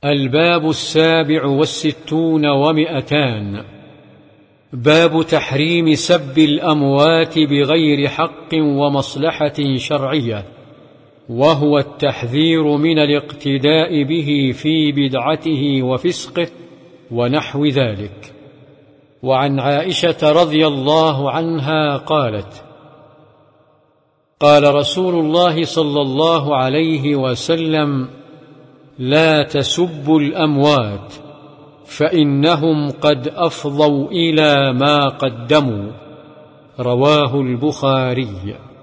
الباب 67 و200. باب تحريم سب الأموات بغير حق ومصلحة شرعية، وهو التحذير من الاقتداء به في بدعته وفسقه ونحو ذلك. وعن عائشة رضي الله عنها قالت: قال رسول الله صلى الله عليه وسلم: لا تسبوا الأموات فإنهم قد أفضوا إلى ما قدموا. رواه البخاري.